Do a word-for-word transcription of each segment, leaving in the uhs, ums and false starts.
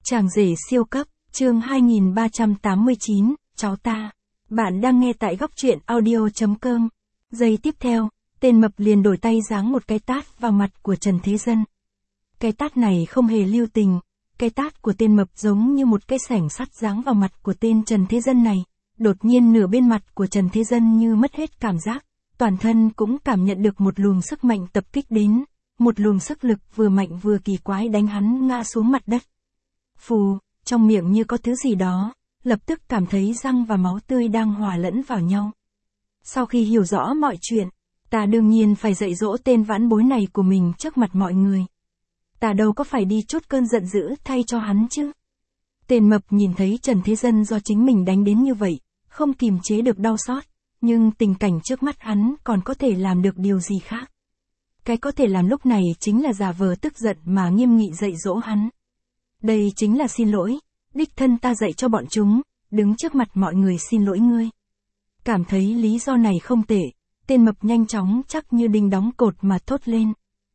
Chàng rể siêu cấp, chương hai nghìn ba trăm tám mươi chín, cháu ta. Bạn đang nghe tại góc truyện audio chấm com. Giây tiếp theo, tên mập liền đổi tay giáng một cái tát vào mặt của Trần Thế Dân. Cái tát này không hề lưu tình, cái tát của tên mập giống như một cái xẻng sắt giáng vào mặt của tên Trần Thế Dân này. Đột nhiên nửa bên mặt của Trần Thế Dân như mất hết cảm giác, toàn thân cũng cảm nhận được một luồng sức mạnh tập kích đến, một luồng sức lực vừa mạnh vừa kỳ quái đánh hắn ngã xuống mặt đất. Phù, trong miệng như có thứ gì đó, lập tức cảm thấy răng và máu tươi đang hòa lẫn vào nhau. Sau khi hiểu rõ mọi chuyện, ta đương nhiên phải dạy dỗ tên vãn bối này của mình trước mặt mọi người. Ta đâu có phải đi trút cơn giận dữ thay cho hắn chứ. Tên mập nhìn thấy Trần Thế Dân do chính mình đánh đến như vậy, không kìm chế được đau xót, nhưng tình cảnh trước mắt hắn còn có thể làm được điều gì khác. Cái có thể làm lúc này chính là giả vờ tức giận mà nghiêm nghị dạy dỗ hắn. Đây chính là xin lỗi, đích thân ta dạy cho bọn chúng, đứng trước mặt mọi người xin lỗi ngươi. Cảm thấy lý do này không tệ, tên mập nhanh chóng chắc như đinh đóng cột mà thốt lên.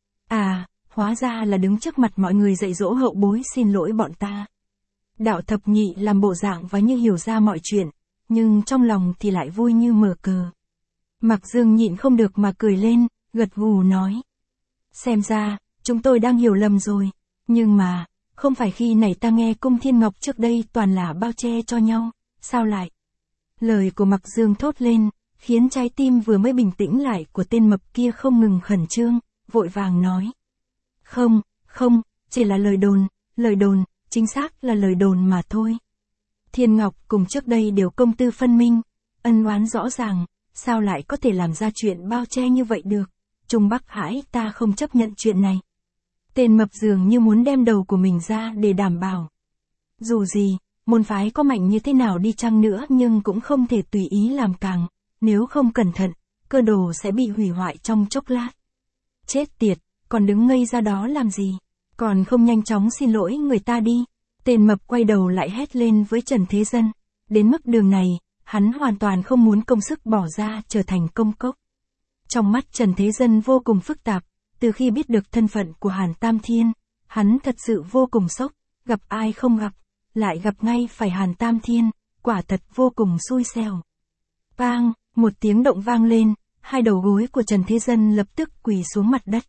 À, hóa ra là đứng trước mặt mọi người dạy dỗ hậu bối xin lỗi bọn ta. Đạo thập nhị làm bộ dạng và như hiểu ra mọi chuyện, nhưng trong lòng thì lại vui như mở cờ. Mạc Dương nhịn không được mà cười lên, gật gù nói. Xem ra, chúng tôi đang hiểu lầm rồi, nhưng mà, không phải khi nãy ta nghe Cung Thiên Ngọc trước đây toàn là bao che cho nhau, sao lại? Lời của Mạc Dương thốt lên, khiến trái tim vừa mới bình tĩnh lại của tên mập kia không ngừng khẩn trương, vội vàng nói. Không, không, chỉ là lời đồn, lời đồn, chính xác là lời đồn mà thôi. Thiên Ngọc cùng trước đây đều công tư phân minh, ân oán rõ ràng, sao lại có thể làm ra chuyện bao che như vậy được? Trung Bắc Hải ta không chấp nhận chuyện này. Tên mập dường như muốn đem đầu của mình ra để đảm bảo. Dù gì, môn phái có mạnh như thế nào đi chăng nữa nhưng cũng không thể tùy ý làm càng, nếu không cẩn thận, cơ đồ sẽ bị hủy hoại trong chốc lát. Chết tiệt, còn đứng ngây ra đó làm gì? Còn không nhanh chóng xin lỗi người ta đi. Tên mập quay đầu lại hét lên với Trần Thế Dân. Đến mức đường này, hắn hoàn toàn không muốn công sức bỏ ra trở thành công cốc. Trong mắt Trần Thế Dân vô cùng phức tạp, từ khi biết được thân phận của Hàn Tam Thiên, hắn thật sự vô cùng sốc, gặp ai không gặp, lại gặp ngay phải Hàn Tam Thiên, quả thật vô cùng xui xẻo. Bang, một tiếng động vang lên, hai đầu gối của Trần Thế Dân lập tức quỳ xuống mặt đất.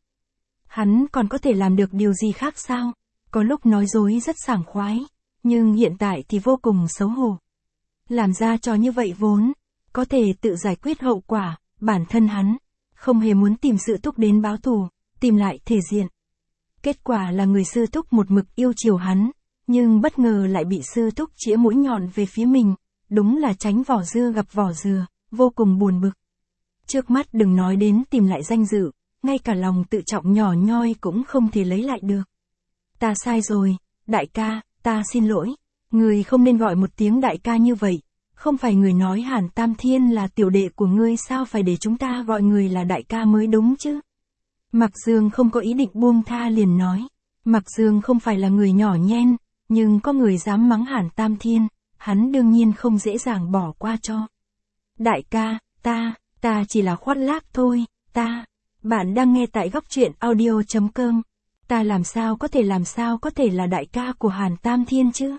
Hắn còn có thể làm được điều gì khác sao? Có lúc nói dối rất sảng khoái, nhưng hiện tại thì vô cùng xấu hổ. Làm ra trò như vậy vốn, có thể tự giải quyết hậu quả, bản thân hắn, không hề muốn tìm sự thúc đến báo thù, tìm lại thể diện. Kết quả là người sư thúc một mực yêu chiều hắn, nhưng bất ngờ lại bị sư thúc chĩa mũi nhọn về phía mình, đúng là tránh vỏ dưa gặp vỏ dừa, vô cùng buồn bực. Trước mắt đừng nói đến tìm lại danh dự, ngay cả lòng tự trọng nhỏ nhoi cũng không thể lấy lại được. Ta sai rồi, đại ca, ta xin lỗi, người không nên gọi một tiếng đại ca như vậy, không phải người nói Hàn Tam Thiên là tiểu đệ của ngươi sao phải để chúng ta gọi người là đại ca mới đúng chứ? Mạc Dương không có ý định buông tha liền nói, Mạc Dương không phải là người nhỏ nhen, nhưng có người dám mắng Hàn Tam Thiên, hắn đương nhiên không dễ dàng bỏ qua cho. Đại ca, ta, ta chỉ là khoác lác thôi, ta, bạn đang nghe tại góc truyện audio chấm com. Ta làm sao có thể làm sao có thể là đại ca của Hàn Tam Thiên chứ?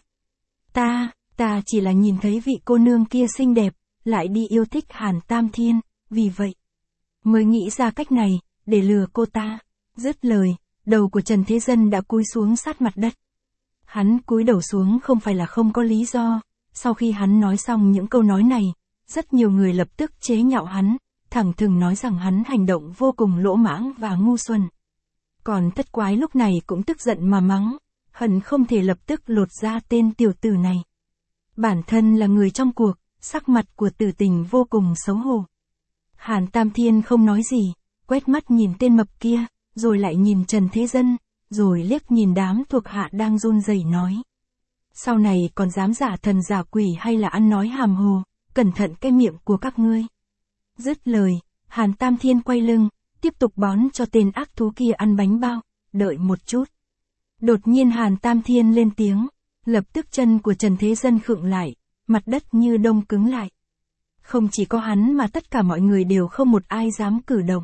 Ta, ta chỉ là nhìn thấy vị cô nương kia xinh đẹp, lại đi yêu thích Hàn Tam Thiên, vì vậy mới nghĩ ra cách này, để lừa cô ta. Dứt lời, đầu của Trần Thế Dân đã cúi xuống sát mặt đất. Hắn cúi đầu xuống không phải là không có lý do, sau khi hắn nói xong những câu nói này, rất nhiều người lập tức chế nhạo hắn, thẳng thừng nói rằng hắn hành động vô cùng lỗ mãng và ngu xuẩn. Còn thất quái lúc này cũng tức giận mà mắng, hận không thể lập tức lột ra tên tiểu tử này. Bản thân là người trong cuộc, sắc mặt của Tử Tình vô cùng xấu hổ. Hàn Tam Thiên không nói gì, quét mắt nhìn tên mập kia, rồi lại nhìn Trần Thế Dân, rồi liếc nhìn đám thuộc hạ đang run rẩy nói. Sau này còn dám giả thần giả quỷ hay là ăn nói hàm hồ, cẩn thận cái miệng của các ngươi. Dứt lời, Hàn Tam Thiên quay lưng, tiếp tục bón cho tên ác thú kia ăn bánh bao, đợi một chút. Đột nhiên Hàn Tam Thiên lên tiếng, lập tức chân của Trần Thế Dân khựng lại, mặt đất như đông cứng lại. Không chỉ có hắn mà tất cả mọi người đều không một ai dám cử động.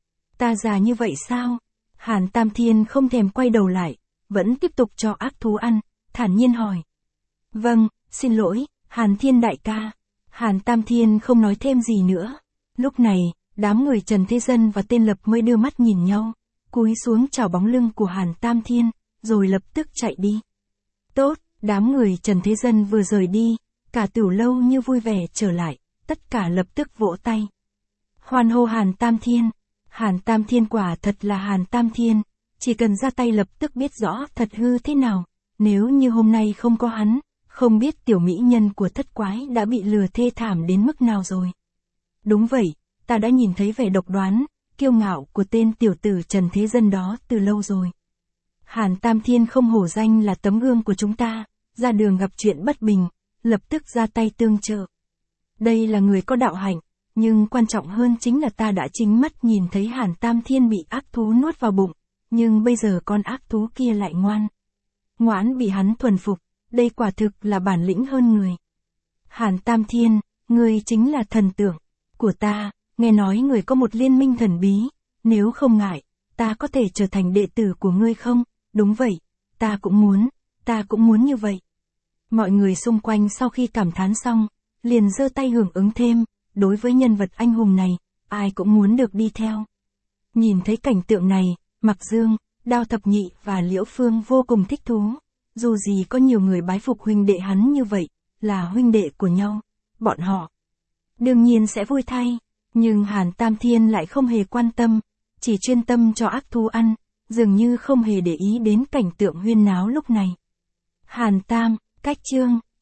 Ta già như vậy sao? Hàn Tam Thiên không thèm quay đầu lại, vẫn tiếp tục cho ác thú ăn, thản nhiên hỏi. Vâng, xin lỗi, Hàn Thiên đại ca. Hàn Tam Thiên không nói thêm gì nữa. Lúc này, đám người Trần Thế Dân và tên Lập mới đưa mắt nhìn nhau, cúi xuống chào bóng lưng của Hàn Tam Thiên, rồi lập tức chạy đi. Tốt, đám người Trần Thế Dân vừa rời đi, cả tiểu lâu như vui vẻ trở lại, tất cả lập tức vỗ tay. Hoan hô Hàn Tam Thiên. Hàn Tam Thiên quả thật là Hàn Tam Thiên, chỉ cần ra tay lập tức biết rõ thật hư thế nào, nếu như hôm nay không có hắn, không biết tiểu mỹ nhân của thất quái đã bị lừa thê thảm đến mức nào rồi. Đúng vậy, ta đã nhìn thấy vẻ độc đoán, kiêu ngạo của tên tiểu tử Trần Thế Dân đó từ lâu rồi. Hàn Tam Thiên không hổ danh là tấm gương của chúng ta, ra đường gặp chuyện bất bình, lập tức ra tay tương trợ. Đây là người có đạo hạnh, nhưng quan trọng hơn chính là ta đã chính mắt nhìn thấy Hàn Tam Thiên bị ác thú nuốt vào bụng, nhưng bây giờ con ác thú kia lại ngoan. Ngoãn bị hắn thuần phục, đây quả thực là bản lĩnh hơn người. Hàn Tam Thiên, ngươi chính là thần tượng của ta, nghe nói người có một liên minh thần bí, nếu không ngại, ta có thể trở thành đệ tử của ngươi không? Đúng vậy, ta cũng muốn, ta cũng muốn như vậy. Mọi người xung quanh sau khi cảm thán xong, liền giơ tay hưởng ứng thêm, đối với nhân vật anh hùng này, ai cũng muốn được đi theo. Nhìn thấy cảnh tượng này, Mạc Dương, Đao Thập Nhị và Liễu Phương vô cùng thích thú. Dù gì có nhiều người bái phục huynh đệ hắn như vậy, là huynh đệ của nhau, bọn họ đương nhiên sẽ vui thay, nhưng Hàn Tam Thiên lại không hề quan tâm, chỉ chuyên tâm cho ác thú ăn, dường như không hề để ý đến cảnh tượng huyên náo lúc này. Hàn Tam, cách chương